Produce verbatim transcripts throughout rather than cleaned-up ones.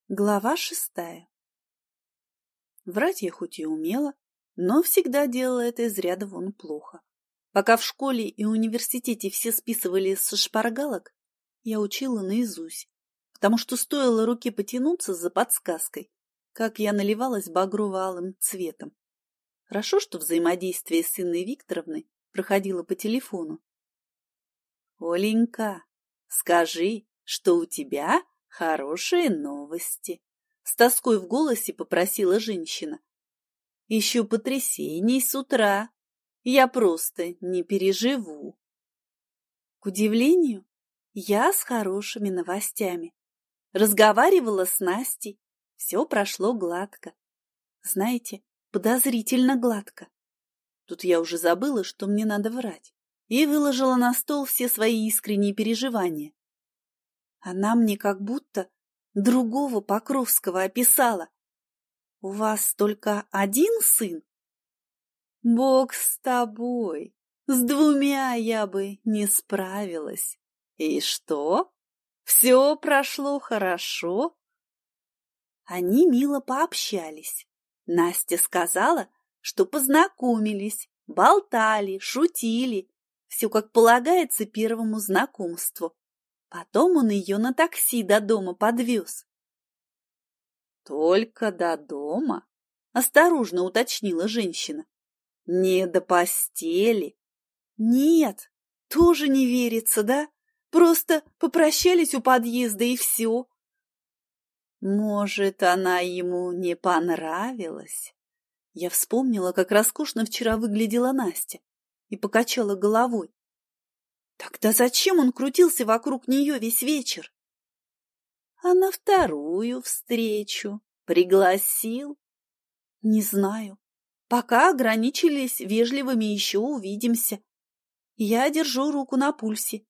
Глава шестая. Врать я хоть и умела, но всегда делала это из ряда вон плохо. Пока в школе и университете все списывали со шпаргалок, я учила наизусть, потому что стоило руке потянуться за подсказкой, как я наливалась багрово-алым цветом. Хорошо, что взаимодействие с Инной Викторовной проходило по телефону. «Оленька, скажи, что у тебя хорошие новости», — с тоской в голосе попросила женщина. «Еще потрясений с утра. Я просто не переживу». К удивлению, я с хорошими новостями. Разговаривала с Настей, все прошло гладко. Знаете, подозрительно гладко. Тут я уже забыла, что мне надо врать, и выложила на стол все свои искренние переживания. Она мне как будто другого Покровского описала. «У вас только один сын?» «Бог с тобой! С двумя я бы не справилась. И что? Все прошло хорошо?» Они мило пообщались. Настя сказала, что познакомились, болтали, шутили. Все как полагается первому знакомству. Потом он ее на такси до дома подвез. «Только до дома?» — осторожно уточнила женщина. «Не до постели?» «Нет, тоже не верится, да? Просто попрощались у подъезда и все». «Может, она ему не понравилась?» Я вспомнила, как роскошно вчера выглядела Настя, и покачала головой. Тогда зачем он крутился вокруг нее весь вечер? А на вторую встречу пригласил? Не знаю. Пока ограничились вежливыми «еще увидимся». Я держу руку на пульсе.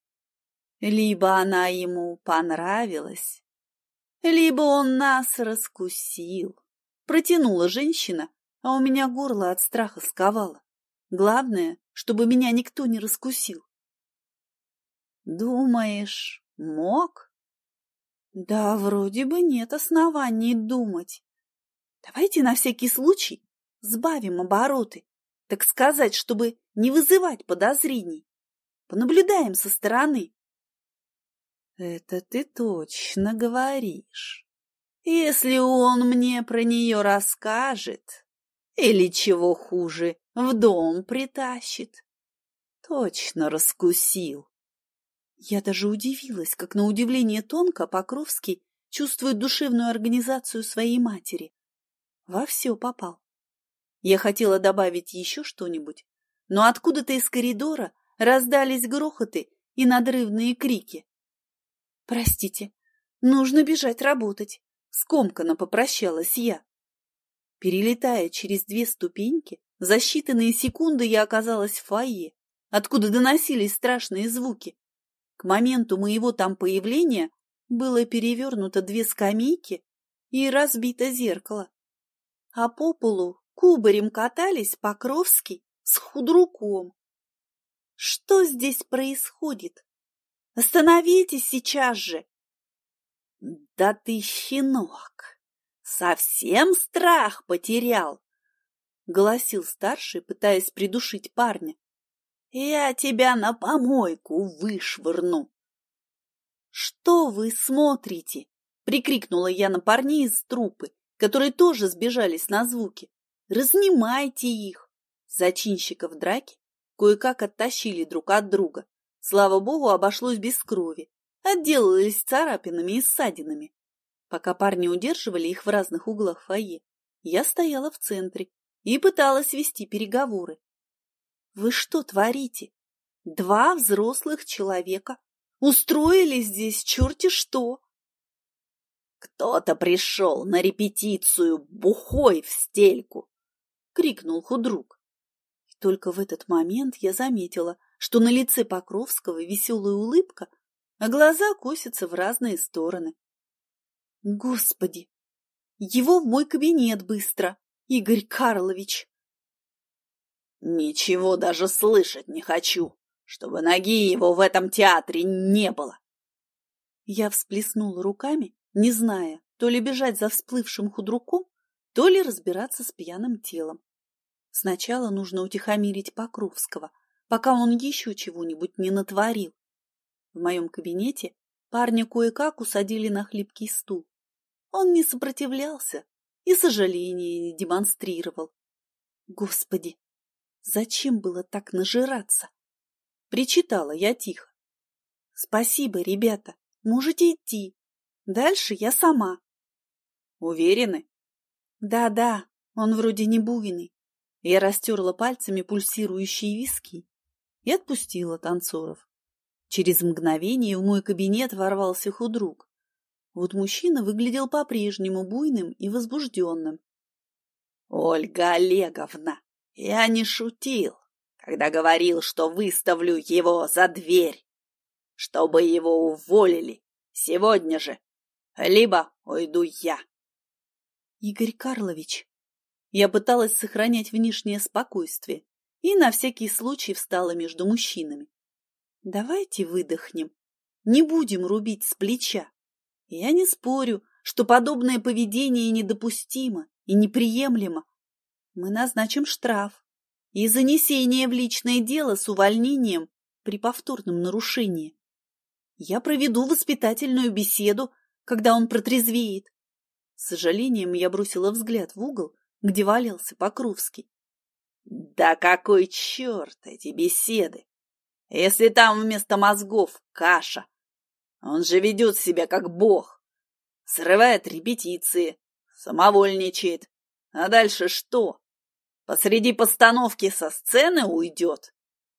Либо она ему понравилась, либо он нас раскусил. Протянула женщина, а у меня горло от страха сковало. Главное, чтобы меня никто не раскусил. «Думаешь, мог?» «Да, вроде бы нет оснований думать. Давайте на всякий случай сбавим обороты, так сказать, чтобы не вызывать подозрений. Понаблюдаем со стороны». «Это ты точно говоришь. Если он мне про нее расскажет, или, чего хуже, в дом притащит, точно раскусил». Я даже удивилась, как на удивление тонко Покровский чувствует душевную организацию своей матери. Во все попал. Я хотела добавить еще что-нибудь, но откуда-то из коридора раздались грохоты и надрывные крики. «Простите, нужно бежать работать», — скомканно попрощалась я. Перелетая через две ступеньки, за считанные секунды я оказалась в фойе, откуда доносились страшные звуки. К моменту моего там появления было перевернуто две скамейки и разбито зеркало. А по полу кубарем катались Покровский с худруком. Что здесь происходит? Остановитесь сейчас же! Да ты, щенок, совсем страх потерял, — голосил старший, пытаясь придушить парня. Я тебя на помойку вышвырну. Что вы смотрите? Прикрикнула я на парней из труппы, которые тоже сбежались на звуки. Разнимайте их. Зачинщиков драки кое-как оттащили друг от друга. Слава богу, обошлось без крови. Отделались царапинами и ссадинами. Пока парни удерживали их в разных углах фойе, я стояла в центре и пыталась вести переговоры. Вы что творите? Два взрослых человека устроили здесь черти что. Кто-то пришел на репетицию бухой в стельку, крикнул худрук. И только в этот момент я заметила, что на лице Покровского веселая улыбка, а глаза косятся в разные стороны. Господи! Его в мой кабинет быстро, Игорь Карлович! Ничего даже слышать не хочу, чтобы ноги его в этом театре не было. Я всплеснула руками, не зная, То ли бежать за всплывшим худруком, то ли разбираться с пьяным телом. Сначала нужно утихомирить Покровского, пока он еще чего-нибудь не натворил. В моем кабинете парня кое-как усадили на хлипкий стул. Он не сопротивлялся и сожаления не демонстрировал. Господи, зачем было так нажираться? Причитала я тихо. Спасибо, ребята, можете идти. Дальше я сама. Уверены? Да-да, он вроде не буйный. Я растерла пальцами пульсирующие виски и отпустила танцоров. Через мгновение в мой кабинет ворвался худрук. Вот мужчина выглядел по-прежнему буйным и возбужденным. — Ольга Олеговна, я не шутил, когда говорил, что выставлю его за дверь, чтобы его уволили сегодня же, либо уйду я. — Игорь Карлович, я пыталась сохранять внешнее спокойствие и на всякий случай встала между мужчинами. Давайте выдохнем, не будем рубить с плеча. Я не спорю, что подобное поведение недопустимо и неприемлемо. Мы назначим штраф и занесение в личное дело с увольнением при повторном нарушении. Я проведу воспитательную беседу, когда он протрезвеет. С сожалением я бросила взгляд в угол, где валялся Покровский. Да какой черт эти беседы! Если там вместо мозгов каша! Он же ведет себя как бог, срывает репетиции, самовольничает. А дальше что? Посреди постановки со сцены уйдет?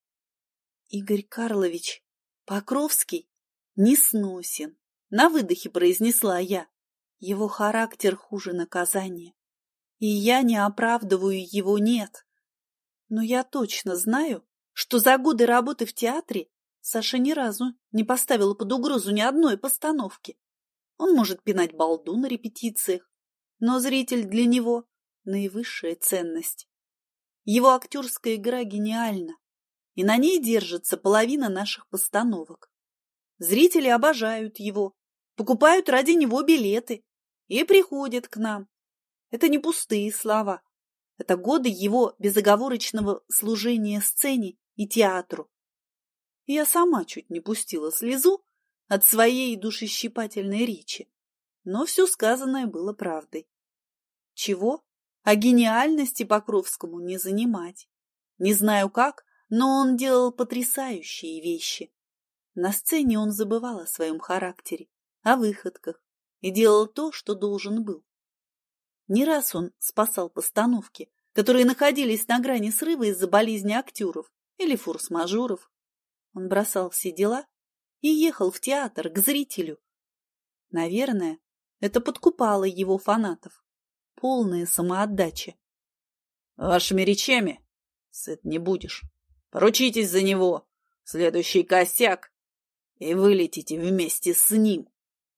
Игорь Карлович, Покровский несносен, на выдохе произнесла я. Его характер хуже наказания. И я не оправдываю его, нет. Но я точно знаю, что за годы работы в театре Саша ни разу не поставила под угрозу ни одной постановки. Он может пинать балду на репетициях, но зритель для него – наивысшая ценность. Его актерская игра гениальна, и на ней держится половина наших постановок. Зрители обожают его, покупают ради него билеты и приходят к нам. Это не пустые слова. Это годы его безоговорочного служения сцене и театру. Я сама чуть не пустила слезу от своей душещипательной речи, но все сказанное было правдой. Чего? А гениальности Покровскому не занимать. Не знаю как, но он делал потрясающие вещи. На сцене он забывал о своем характере, о выходках и делал то, что должен был. Не раз он спасал постановки, которые находились на грани срыва из-за болезни актеров или форс-мажоров. Он бросал все дела и ехал в театр к зрителю. Наверное, это подкупало его фанатов. Полная самоотдача. Вашими речами сыт не будешь. Поручитесь за него. Следующий косяк. И вылетите вместе с ним.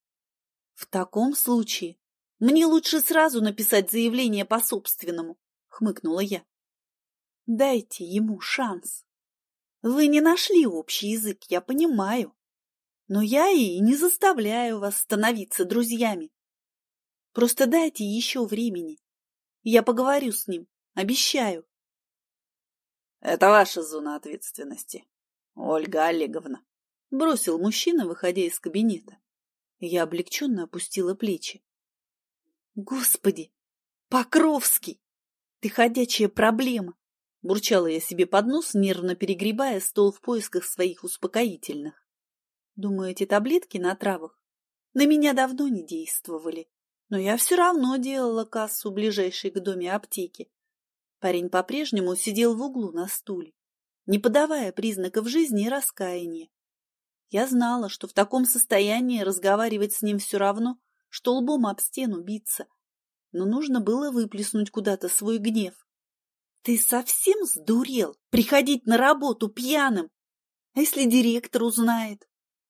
В таком случае мне лучше сразу написать заявление по собственному, хмыкнула я. Дайте ему шанс. Вы не нашли общий язык, я понимаю. Но я и не заставляю вас становиться друзьями. Просто дайте еще времени. Я поговорю с ним, обещаю. Это ваша зона ответственности, Ольга Олеговна, бросил мужчина, выходя из кабинета. Я облегченно опустила плечи. Господи, Покровский, ты ходячая проблема, бурчала я себе под нос, нервно перегребая стол в поисках своих успокоительных. Думаю, эти таблетки на травах на меня давно не действовали, но я все равно делала кассу ближайшей к доме аптеки. Парень по-прежнему сидел в углу на стуле, не подавая признаков жизни и раскаяния. Я знала, что в таком состоянии разговаривать с ним все равно, что лбом об стену биться, но нужно было выплеснуть куда-то свой гнев. Ты совсем сдурел приходить на работу пьяным? А если директор узнает?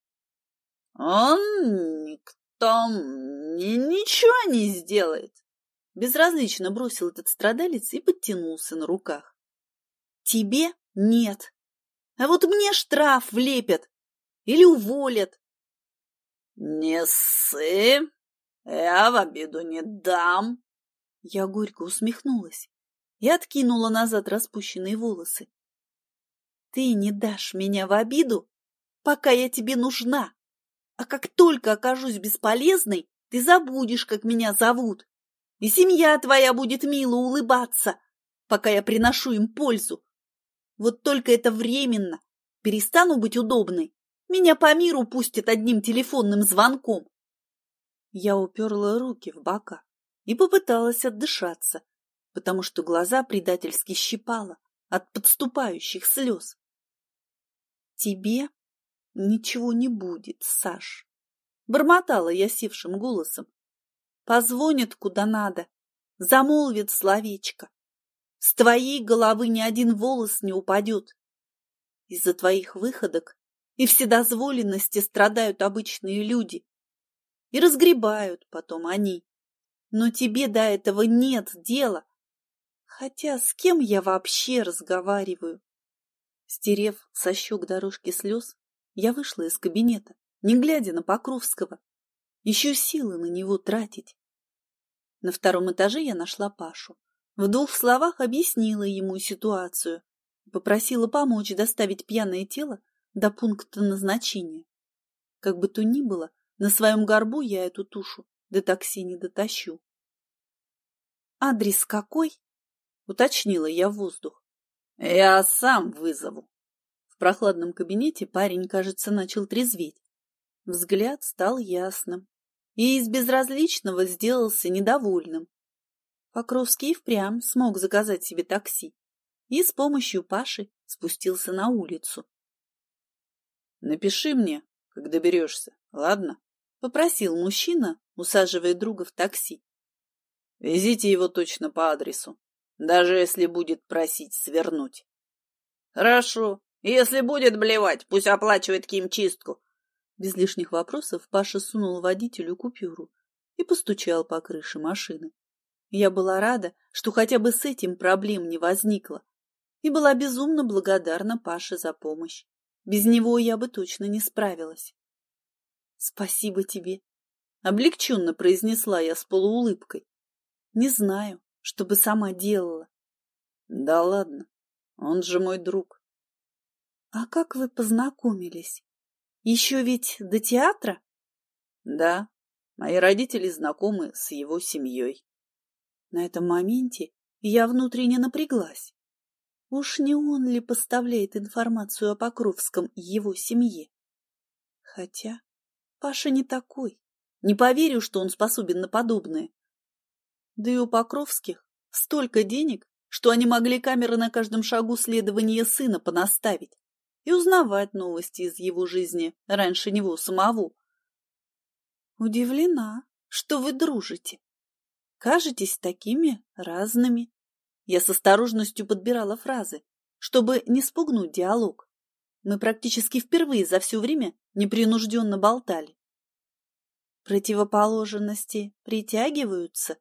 Он никто мне ничего не сделает. Безразлично бросил этот страдалец и подтянулся на руках. Тебе нет. А вот мне штраф влепят или уволят. Не ссы, Я в обиду не дам. Я горько усмехнулась и откинула назад распущенные волосы. Ты не дашь меня в обиду, пока я тебе нужна. А как только окажусь бесполезной, ты забудешь, как меня зовут. И семья твоя будет мило улыбаться, пока я приношу им пользу. Вот только это временно. Перестану быть удобной. Меня по миру пустят одним телефонным звонком. Я уперла руки в бока и попыталась отдышаться, потому что глаза предательски щипало от подступающих слез. Тебе ничего не будет, Саш, бормотала я севшим голосом. Позвонит куда надо, замолвит словечко. С твоей головы ни один волос не упадет. Из-за твоих выходок и вседозволенности страдают обычные люди. И разгребают потом они. Но тебе до этого нет дела. Хотя с кем я вообще разговариваю? Стерев со щек дорожки слез, я вышла из кабинета, не глядя на Покровского. Еще силы на него тратить. На втором этаже я нашла Пашу. В двух словах объяснила ему ситуацию. Попросила помочь доставить пьяное тело до пункта назначения. Как бы то ни было, на своем горбу я эту тушу до такси не дотащу. «Адрес какой?» — уточнила я в воздух. «Я сам вызову». В прохладном кабинете парень, кажется, начал трезветь. Взгляд стал ясным, и из безразличного сделался недовольным. Покровский впрямь смог заказать себе такси и с помощью Паши спустился на улицу. «Напиши мне, как доберешься, ладно?» — попросил мужчина, усаживая друга в такси. «Везите его точно по адресу, даже если будет просить свернуть». «Хорошо. Если будет блевать, пусть оплачивает химчистку». Без лишних вопросов Паша сунул водителю купюру и постучал по крыше машины. Я была рада, что хотя бы с этим проблем не возникло, и была безумно благодарна Паше за помощь. Без него я бы точно не справилась. «Спасибо тебе», — облегченно произнесла я с полуулыбкой. «Не знаю, что бы сама делала». «Да ладно, он же мой друг». «А как вы познакомились? Еще ведь до театра?» «Да, мои родители знакомы с его семьей». На этом моменте я внутренне напряглась. Уж не он ли поставляет информацию о Покровском и его семье? Хотя Паша не такой. Не поверю, что он способен на подобное. Да и у Покровских столько денег, что они могли камеры на каждом шагу следования сына понаставить и узнавать новости из его жизни раньше него самого. Удивлена, что вы дружите. Кажетесь такими разными. Я с осторожностью подбирала фразы, чтобы не спугнуть диалог. Мы практически впервые за все время непринужденно болтали. Противоположности притягиваются?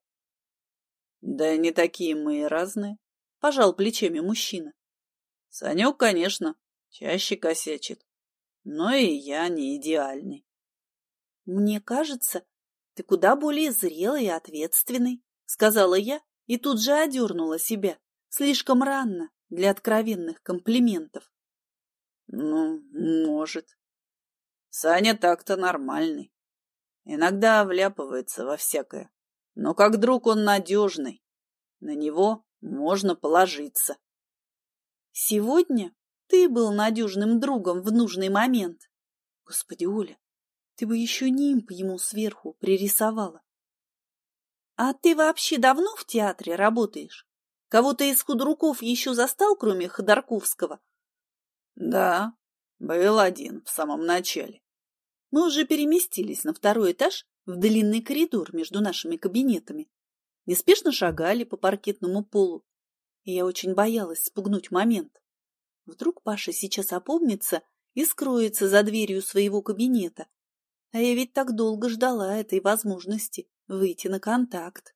Да не такие мы и разные, пожал плечами мужчина. Санек, конечно, чаще косячит, но и я не идеальный. Мне кажется, ты куда более зрелый и ответственный, сказала я и тут же одернула себя. Слишком рано для откровенных комплиментов. Ну, может. Саня так-то нормальный. Иногда вляпывается во всякое. Но как друг он надежный. На него можно положиться. Сегодня ты был надежным другом в нужный момент. Господи, Оля, ты бы еще нимб ему сверху пририсовала. А ты вообще давно в театре работаешь? Кого-то из худруков еще застал, кроме Ходорковского? Да, был один в самом начале. Мы уже переместились на второй этаж в длинный коридор между нашими кабинетами. Неспешно шагали по паркетному полу, и я очень боялась спугнуть момент. Вдруг Паша сейчас опомнится и скроется за дверью своего кабинета. А я ведь так долго ждала этой возможности выйти на контакт.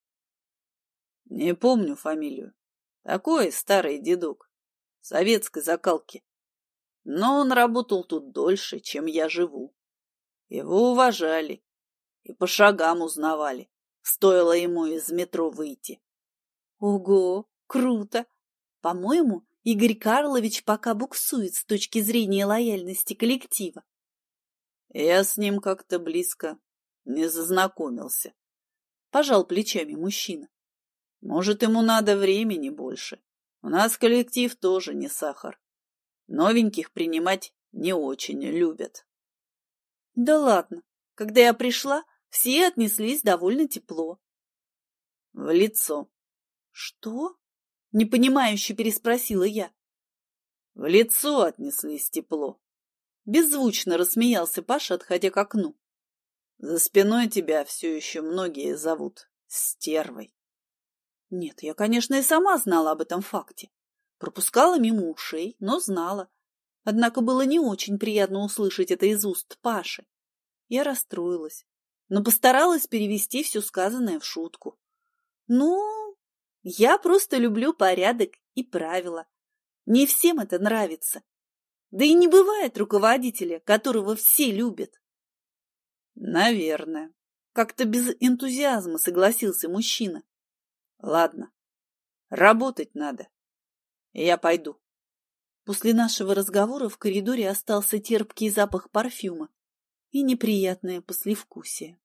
Не помню фамилию. Такой старый дедок. Советской закалки. Но он работал тут дольше, чем я живу. Его уважали. И по шагам узнавали, стоило ему из метро выйти. Ого, круто! По-моему, Игорь Карлович пока буксует с точки зрения лояльности коллектива. Я с ним как-то близко не зазнакомился. Пожал плечами мужчина. Может, ему надо времени больше. У нас коллектив тоже не сахар. Новеньких принимать не очень любят. Да ладно. Когда я пришла, все отнеслись довольно тепло. В лицо. Что? Непонимающе переспросила я. В лицо отнеслись тепло. Беззвучно рассмеялся Паша, отходя к окну. За спиной тебя все еще многие зовут стервой. Нет, я, конечно, и сама знала об этом факте. Пропускала мимо ушей, но знала. Однако было не очень приятно услышать это из уст Паши. Я расстроилась, но постаралась перевести все сказанное в шутку. Ну, я просто люблю порядок и правила. Не всем это нравится. Да и не бывает руководителя, которого все любят. Наверное. Как-то без энтузиазма согласился мужчина. Ладно, работать надо. Я пойду. После нашего разговора в коридоре остался терпкий запах парфюма и неприятное послевкусие.